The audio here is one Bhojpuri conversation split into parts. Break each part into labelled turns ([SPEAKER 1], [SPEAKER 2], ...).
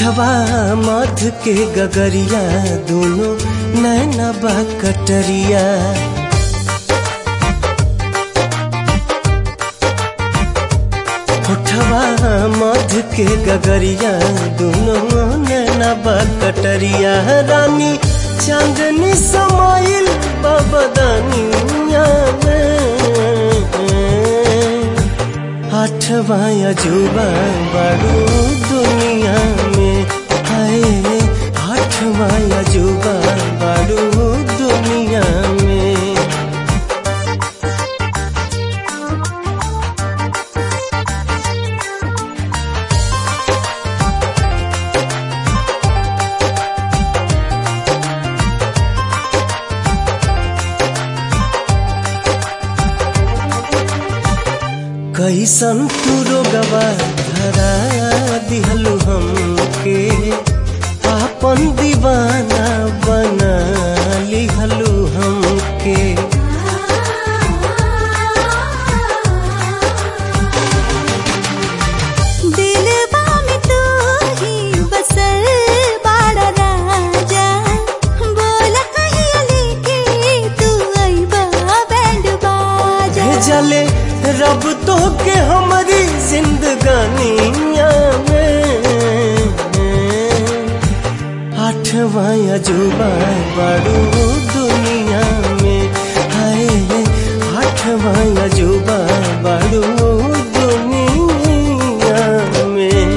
[SPEAKER 1] होठवा मध के गगरिया दोनों नैना बा कटरिया। होठवा मध के गगरिया दोनों नैना बा कटरिया। रानी चांदनी समाइल बदनिया में, आठवां अजूबा बड़ू दुनिया में। हाय आठवां अजूबा बड़ू दुनिया में। कैसन तू रोगवा धरा दिहलु हमके, आपन दीवाना बना लिहलु हमके।
[SPEAKER 2] दिलवा में तू ही बसल बाड़ा राजा, बोला कहिया लेके तू आइबा बैंड बाजा।
[SPEAKER 1] भेजले रब तो के हमारी जिंदगानिया में, आठवां अजूबा बड़ू दुनिया में। हाय आठवां अजूबा बड़ू दुनिया में।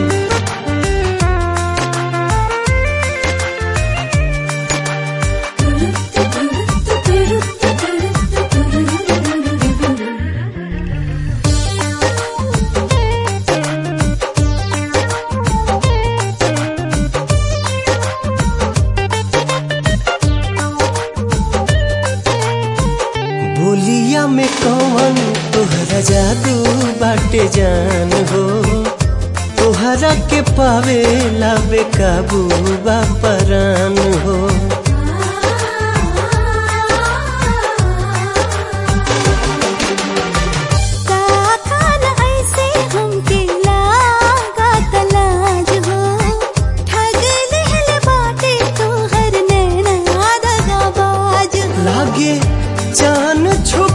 [SPEAKER 1] बोलिया में कौन तोहरा जादू बाटे जान हो, तोहरा के पावे ला बेकाबू बा परान हो। लागे जान छो